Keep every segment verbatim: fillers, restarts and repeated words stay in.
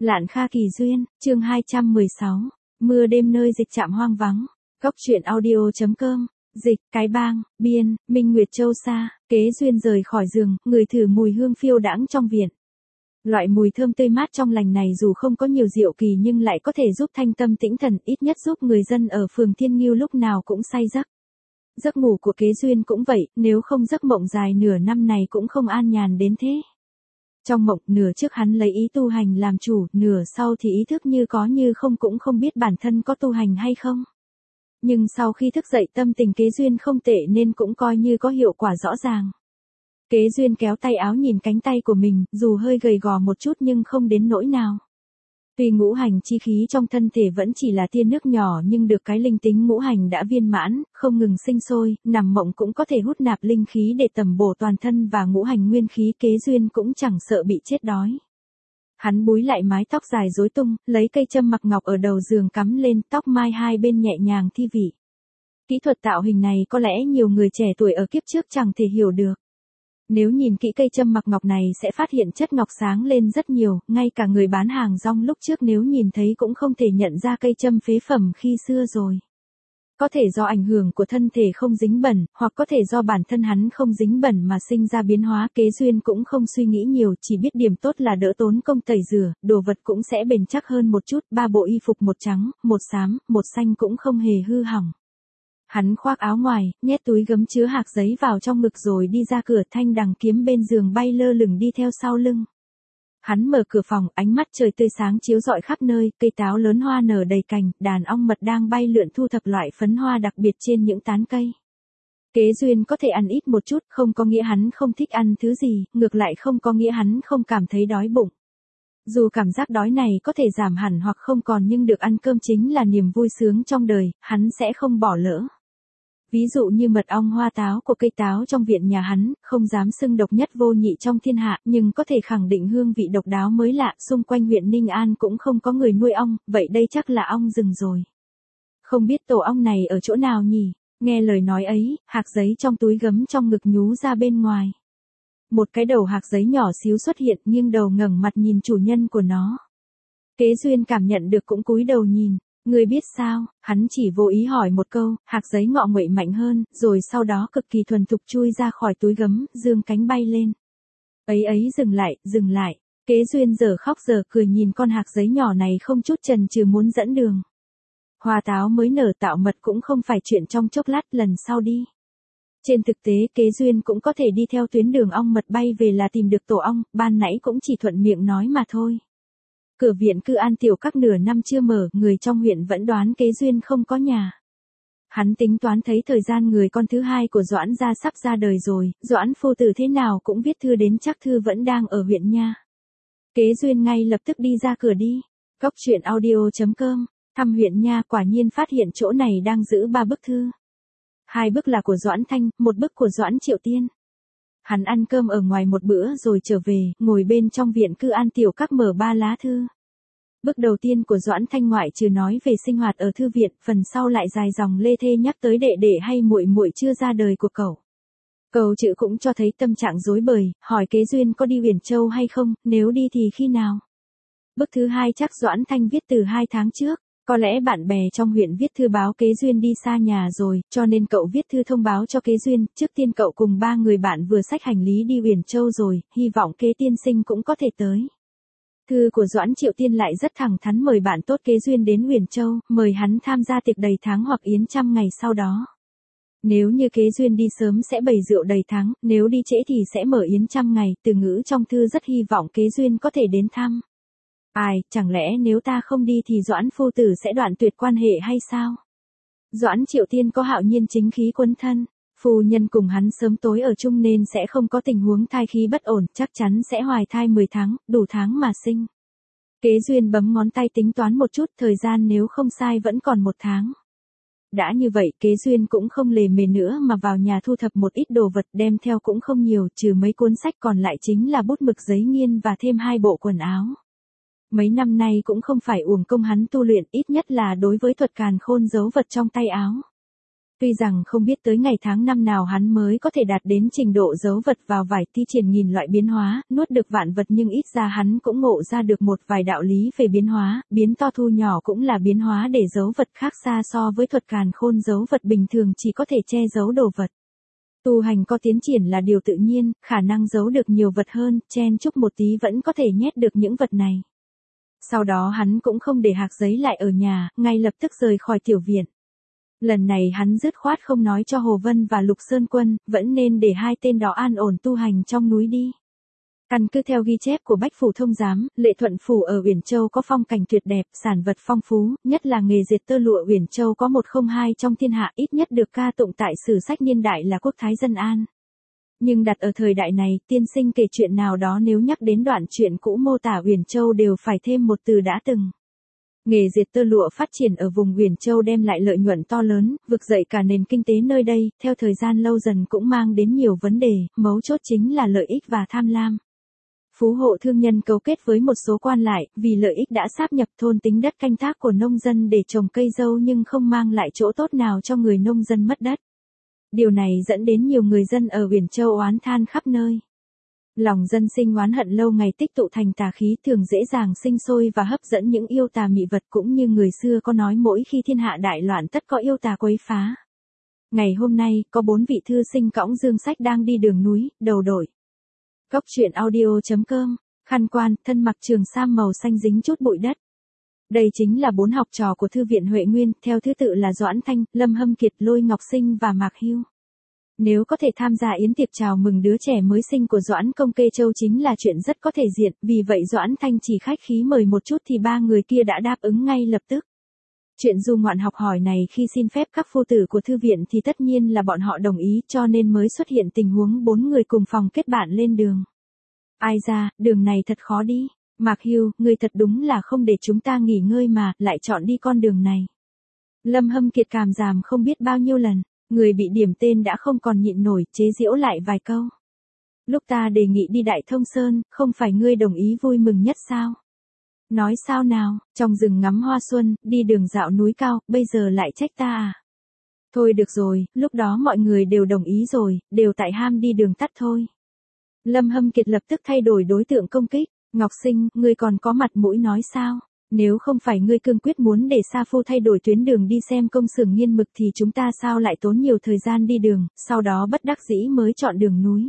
Lạn Kha Kỳ Duyên, chương hai trăm mười sáu, mưa đêm nơi dịch trạm hoang vắng. Góc truyện audio.com, dịch, Cái Bang, biên, Minh Nguyệt Châu Sa. Kế Duyên rời khỏi giường, người thử mùi hương phiêu đãng trong viện. Loại mùi thơm tươi mát trong lành này dù không có nhiều diệu kỳ nhưng lại có thể giúp thanh tâm tĩnh thần, ít nhất giúp người dân ở phường Thiên Nghiêu lúc nào cũng say giấc. Giấc ngủ của Kế Duyên cũng vậy, nếu không giấc mộng dài nửa năm này cũng không an nhàn đến thế. Trong mộng, nửa trước hắn lấy ý tu hành làm chủ, nửa sau thì ý thức như có như không, cũng không biết bản thân có tu hành hay không. Nhưng sau khi thức dậy tâm tình Kế Duyên không tệ nên cũng coi như có hiệu quả rõ ràng. Kế Duyên kéo tay áo nhìn cánh tay của mình, dù hơi gầy gò một chút nhưng không đến nỗi nào. Tuy ngũ hành chi khí trong thân thể vẫn chỉ là tia nước nhỏ nhưng được cái linh tính ngũ hành đã viên mãn, không ngừng sinh sôi, nằm mộng cũng có thể hút nạp linh khí để tầm bổ toàn thân và ngũ hành nguyên khí. Kế Duyên cũng chẳng sợ bị chết đói. Hắn búi lại mái tóc dài rối tung, lấy cây châm mặc ngọc ở đầu giường cắm lên, tóc mai hai bên nhẹ nhàng thi vị. Kỹ thuật tạo hình này có lẽ nhiều người trẻ tuổi ở kiếp trước chẳng thể hiểu được. Nếu nhìn kỹ cây châm mặc ngọc này sẽ phát hiện chất ngọc sáng lên rất nhiều, ngay cả người bán hàng rong lúc trước nếu nhìn thấy cũng không thể nhận ra cây châm phế phẩm khi xưa rồi. Có thể do ảnh hưởng của thân thể không dính bẩn, hoặc có thể do bản thân hắn không dính bẩn mà sinh ra biến hóa. Kế Duyên cũng không suy nghĩ nhiều, chỉ biết điểm tốt là đỡ tốn công tẩy rửa, đồ vật cũng sẽ bền chắc hơn một chút. Ba bộ y phục, một trắng, một xám, một xanh cũng không hề hư hỏng. Hắn khoác áo ngoài, nhét túi gấm chứa hạc giấy vào trong ngực rồi đi ra cửa, thanh đằng kiếm bên giường bay lơ lửng đi theo sau lưng. Hắn mở cửa phòng, ánh mắt trời tươi sáng chiếu rọi khắp nơi, cây táo lớn hoa nở đầy cành, đàn ong mật đang bay lượn thu thập loại phấn hoa đặc biệt trên những tán cây. Kế Duyên có thể ăn ít một chút, không có nghĩa hắn không thích ăn thứ gì, ngược lại không có nghĩa hắn không cảm thấy đói bụng. Dù cảm giác đói này có thể giảm hẳn hoặc không còn nhưng được ăn cơm chính là niềm vui sướng trong đời, hắn sẽ không bỏ lỡ. Ví dụ như mật ong hoa táo của cây táo trong viện nhà hắn, không dám xưng độc nhất vô nhị trong thiên hạ, nhưng có thể khẳng định hương vị độc đáo mới lạ. Xung quanh huyện Ninh An cũng không có người nuôi ong, vậy đây chắc là ong rừng rồi. Không biết tổ ong này ở chỗ nào nhỉ? Nghe lời nói ấy, hạc giấy trong túi gấm trong ngực nhú ra bên ngoài. Một cái đầu hạc giấy nhỏ xíu xuất hiện, nghiêng đầu ngẩng mặt nhìn chủ nhân của nó. Kế Duyên cảm nhận được cũng cúi đầu nhìn. Ngươi biết sao? Hắn chỉ vô ý hỏi một câu, hạc giấy ngọ nguậy mạnh hơn, rồi sau đó cực kỳ thuần thục chui ra khỏi túi gấm, dương cánh bay lên. Ấy ấy dừng lại, dừng lại. Kế Duyên giờ khóc giờ cười nhìn con hạc giấy nhỏ này không chút chần chừ muốn dẫn đường. Hoa táo mới nở tạo mật cũng không phải chuyện trong chốc lát, lần sau đi. Trên thực tế Kế Duyên cũng có thể đi theo tuyến đường ong mật bay về là tìm được tổ ong, ban nãy cũng chỉ thuận miệng nói mà thôi. Cửa viện cư An Tiểu Các nửa năm chưa mở, người trong huyện vẫn đoán Kế Duyên không có nhà. Hắn tính toán thấy thời gian người con thứ hai của Doãn gia sắp ra đời rồi, Doãn phu tử thế nào cũng viết thư đến, chắc thư vẫn đang ở huyện nha. Kế Duyên ngay lập tức đi ra cửa đi. Góc truyện audio.com, thăm huyện nha, quả nhiên phát hiện chỗ này đang giữ ba bức thư. Hai bức là của Doãn Thanh, một bức của Doãn Triệu Tiên. Hắn ăn cơm ở ngoài một bữa rồi trở về, ngồi bên trong viện cư An Tiểu Các mở ba lá thư. Bức đầu tiên của Doãn Thanh ngoại trừ nói về sinh hoạt ở thư viện, phần sau lại dài dòng lê thê nhắc tới đệ đệ hay muội muội chưa ra đời của cậu. Câu chữ cũng cho thấy tâm trạng rối bời, hỏi Kế Duyên có đi Huyền Châu hay không, nếu đi thì khi nào. Bức thứ hai chắc Doãn Thanh viết từ hai tháng trước. Có lẽ bạn bè trong huyện viết thư báo Kế Duyên đi xa nhà rồi, cho nên cậu viết thư thông báo cho Kế Duyên. Trước tiên cậu cùng ba người bạn vừa xách hành lý đi Huyền Châu rồi, hy vọng Kế tiên sinh cũng có thể tới. Thư của Doãn Triệu Tiên lại rất thẳng thắn mời bạn tốt Kế Duyên đến Huyền Châu, mời hắn tham gia tiệc đầy tháng hoặc yến trăm ngày sau đó. Nếu như Kế Duyên đi sớm sẽ bày rượu đầy tháng, nếu đi trễ thì sẽ mở yến trăm ngày. Từ ngữ trong thư rất hy vọng Kế Duyên có thể đến thăm. Ai, chẳng lẽ nếu ta không đi thì Doãn phu tử sẽ đoạn tuyệt quan hệ hay sao? Doãn Triệu Tiên có hạo nhiên chính khí quấn thân, phu nhân cùng hắn sớm tối ở chung nên sẽ không có tình huống thai khí bất ổn, chắc chắn sẽ hoài thai mười tháng, đủ tháng mà sinh. Kế Duyên bấm ngón tay tính toán một chút, thời gian nếu không sai vẫn còn một tháng. Đã như vậy, Kế Duyên cũng không lề mề nữa mà vào nhà thu thập một ít đồ vật, đem theo cũng không nhiều, trừ mấy cuốn sách còn lại chính là bút mực giấy nghiên và thêm hai bộ quần áo. Mấy năm nay cũng không phải uổng công hắn tu luyện, ít nhất là đối với thuật càn khôn giấu vật trong tay áo. Tuy rằng không biết tới ngày tháng năm nào hắn mới có thể đạt đến trình độ giấu vật vào vải thi triển nghìn loại biến hóa, nuốt được vạn vật, nhưng ít ra hắn cũng ngộ ra được một vài đạo lý về biến hóa, biến to thu nhỏ cũng là biến hóa để giấu vật, khác xa so với thuật càn khôn giấu vật bình thường chỉ có thể che giấu đồ vật. Tu hành có tiến triển là điều tự nhiên, khả năng giấu được nhiều vật hơn, chen chúc một tí vẫn có thể nhét được những vật này. Sau đó hắn cũng không để hạc giấy lại ở nhà, ngay lập tức rời khỏi tiểu viện. Lần này hắn dứt khoát không nói cho Hồ Vân và Lục Sơn Quân, vẫn nên để hai tên đó an ổn tu hành trong núi đi. Căn cứ theo ghi chép của Bách Phủ Thông Giám, Lệ Thuận Phủ ở Uyển Châu có phong cảnh tuyệt đẹp, sản vật phong phú, nhất là nghề dệt tơ lụa Uyển Châu có một không hai trong thiên hạ, ít nhất được ca tụng tại sử sách niên đại là quốc thái dân an. Nhưng đặt ở thời đại này, tiên sinh kể chuyện nào đó nếu nhắc đến đoạn chuyện cũ mô tả Uyển Châu đều phải thêm một từ đã từng. Nghề dệt tơ lụa phát triển ở vùng Uyển Châu đem lại lợi nhuận to lớn, vực dậy cả nền kinh tế nơi đây, theo thời gian lâu dần cũng mang đến nhiều vấn đề, mấu chốt chính là lợi ích và tham lam. Phú hộ thương nhân cấu kết với một số quan lại, vì lợi ích đã sáp nhập thôn tính đất canh tác của nông dân để trồng cây dâu nhưng không mang lại chỗ tốt nào cho người nông dân mất đất. Điều này dẫn đến nhiều người dân ở Uyển Châu oán than khắp nơi. Lòng dân sinh oán hận lâu ngày tích tụ thành tà khí, thường dễ dàng sinh sôi và hấp dẫn những yêu tà mị vật, cũng như người xưa có nói mỗi khi thiên hạ đại loạn tất có yêu tà quấy phá. Ngày hôm nay, có bốn vị thư sinh cõng dương sách đang đi đường núi, đầu đội Cốc truyện audio chấm com, khăn quan, thân mặc trường sam màu xanh dính chút bụi đất. Đây chính là bốn học trò của Thư viện Huệ Nguyên, theo thứ tự là Doãn Thanh, Lâm Hâm Kiệt, Lôi Ngọc Sinh và Mạc Hưu. Nếu có thể tham gia yến tiệc chào mừng đứa trẻ mới sinh của Doãn Công Kê Châu chính là chuyện rất có thể diện, vì vậy Doãn Thanh chỉ khách khí mời một chút thì ba người kia đã đáp ứng ngay lập tức. Chuyện du ngoạn học hỏi này khi xin phép các phu tử của thư viện thì tất nhiên là bọn họ đồng ý, cho nên mới xuất hiện tình huống bốn người cùng phòng kết bạn lên đường. Ai ra, đường này thật khó đi. Mạc Hưu, ngươi thật đúng là không để chúng ta nghỉ ngơi mà, lại chọn đi con đường này. Lâm Hâm Kiệt cảm giảm không biết bao nhiêu lần, người bị điểm tên đã không còn nhịn nổi, chế giễu lại vài câu. Lúc ta đề nghị đi Đại Thông Sơn, không phải ngươi đồng ý vui mừng nhất sao? Nói sao nào, trong rừng ngắm hoa xuân, đi đường dạo núi cao, bây giờ lại trách ta à? Thôi được rồi, lúc đó mọi người đều đồng ý rồi, đều tại ham đi đường tắt thôi. Lâm Hâm Kiệt lập tức thay đổi đối tượng công kích. Ngọc Sinh, ngươi còn có mặt mũi nói sao? Nếu không phải ngươi cương quyết muốn để Sa Phu thay đổi tuyến đường đi xem công xưởng nghiên mực thì chúng ta sao lại tốn nhiều thời gian đi đường, sau đó bất đắc dĩ mới chọn đường núi.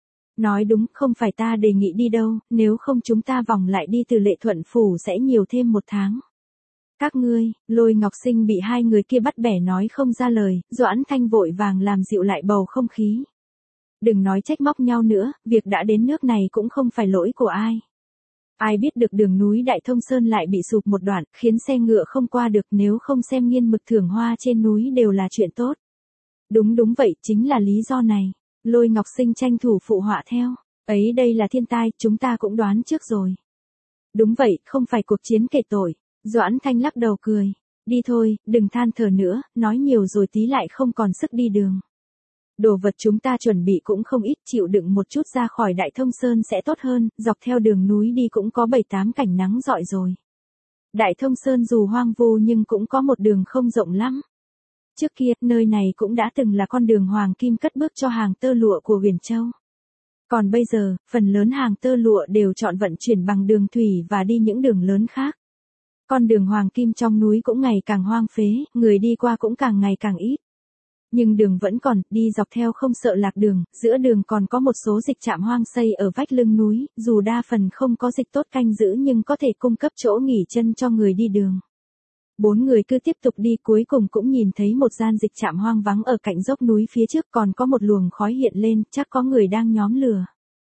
Nói đúng, không phải ta đề nghị đi đâu, nếu không chúng ta vòng lại đi từ Lệ Thuận Phủ sẽ nhiều thêm một tháng. Các ngươi, Lôi Ngọc Sinh bị hai người kia bắt bẻ nói không ra lời, Doãn Thanh vội vàng làm dịu lại bầu không khí. Đừng nói trách móc nhau nữa, việc đã đến nước này cũng không phải lỗi của ai. Ai biết được đường núi Đại Thông Sơn lại bị sụp một đoạn, khiến xe ngựa không qua được, nếu không xem nghiên mực thưởng hoa trên núi đều là chuyện tốt. Đúng đúng vậy, chính là lý do này. Lôi Ngọc Sinh tranh thủ phụ họa theo. Ấy đây là thiên tai, chúng ta cũng đoán trước rồi. Đúng vậy, không phải cuộc chiến kể tội. Doãn Thanh lắc đầu cười. Đi thôi, đừng than thở nữa, nói nhiều rồi tí lại không còn sức đi đường. Đồ vật chúng ta chuẩn bị cũng không ít, chịu đựng một chút ra khỏi Đại Thông Sơn sẽ tốt hơn, dọc theo đường núi đi cũng có bảy tám cảnh nắng rọi rồi. Đại Thông Sơn dù hoang vu nhưng cũng có một đường không rộng lắm. Trước kia, nơi này cũng đã từng là con đường hoàng kim cất bước cho hàng tơ lụa của Uyển Châu. Còn bây giờ, phần lớn hàng tơ lụa đều chọn vận chuyển bằng đường thủy và đi những đường lớn khác. Con đường hoàng kim trong núi cũng ngày càng hoang phế, người đi qua cũng càng ngày càng ít. Nhưng đường vẫn còn, đi dọc theo không sợ lạc đường, giữa đường còn có một số dịch trạm hoang xây ở vách lưng núi, dù đa phần không có dịch tốt canh giữ nhưng có thể cung cấp chỗ nghỉ chân cho người đi đường. Bốn người cứ tiếp tục đi, cuối cùng cũng nhìn thấy một gian dịch trạm hoang vắng ở cạnh dốc núi phía trước, còn có một luồng khói hiện lên, chắc có người đang nhóm lửa.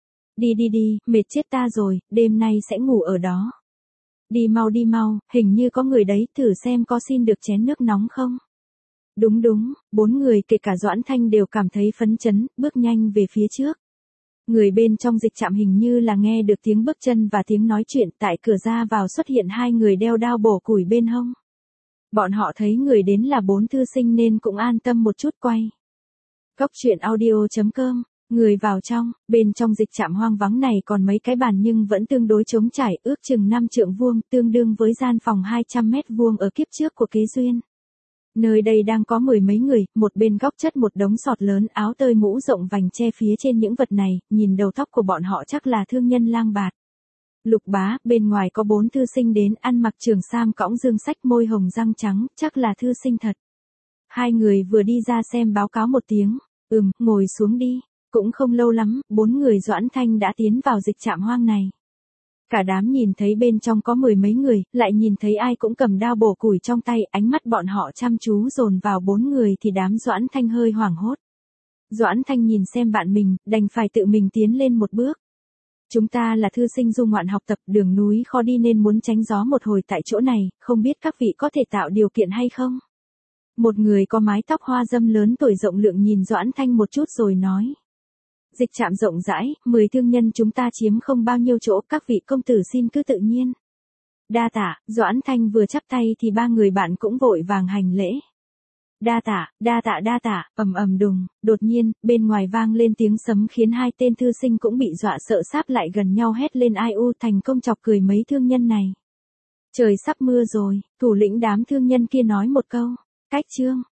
Đi đi đi, mệt chết ta rồi, đêm nay sẽ ngủ ở đó. Đi mau đi mau, hình như có người đấy, thử xem có xin được chén nước nóng không. Đúng đúng, bốn người kể cả Doãn Thanh đều cảm thấy phấn chấn, bước nhanh về phía trước. Người bên trong dịch trạm hình như là nghe được tiếng bước chân và tiếng nói chuyện, tại cửa ra vào xuất hiện hai người đeo đao bổ củi bên hông. Bọn họ thấy người đến là bốn thư sinh nên cũng an tâm một chút quay. Cốc truyện audio chấm com, người vào trong, bên trong dịch trạm hoang vắng này còn mấy cái bàn nhưng vẫn tương đối trống trải, ước chừng năm trượng vuông, tương đương với gian phòng hai trăm mét vuông ở kiếp trước của Kế Duyên. Nơi đây đang có mười mấy người, một bên góc chất một đống sọt lớn áo tơi mũ rộng vành che phía trên những vật này, nhìn đầu tóc của bọn họ chắc là thương nhân lang bạt. Lục bá, bên ngoài có bốn thư sinh đến, ăn mặc trường sam cõng dương sách môi hồng răng trắng, chắc là thư sinh thật. Hai người vừa đi ra xem báo cáo một tiếng, ừm, ngồi xuống đi, cũng không lâu lắm, bốn người Doãn Thanh đã tiến vào dịch trạm hoang này. Cả đám nhìn thấy bên trong có mười mấy người, lại nhìn thấy ai cũng cầm đao bổ củi trong tay, ánh mắt bọn họ chăm chú dồn vào bốn người thì đám Doãn Thanh hơi hoảng hốt. Doãn Thanh nhìn xem bạn mình, đành phải tự mình tiến lên một bước. Chúng ta là thư sinh du ngoạn học tập, đường núi khó đi nên muốn tránh gió một hồi tại chỗ này, không biết các vị có thể tạo điều kiện hay không? Một người có mái tóc hoa dâm lớn tuổi rộng lượng nhìn Doãn Thanh một chút rồi nói. Dịch trạm rộng rãi, mười thương nhân chúng ta chiếm không bao nhiêu chỗ, các vị công tử xin cứ tự nhiên. Đa tạ, Doãn Thanh vừa chắp tay thì ba người bạn cũng vội vàng hành lễ. Đa tạ, đa tạ đa tạ, ầm ầm đùng, đột nhiên, bên ngoài vang lên tiếng sấm khiến hai tên thư sinh cũng bị dọa sợ sáp lại gần nhau hét lên ai u thành công chọc cười mấy thương nhân này. Trời sắp mưa rồi, thủ lĩnh đám thương nhân kia nói một câu, cách chương.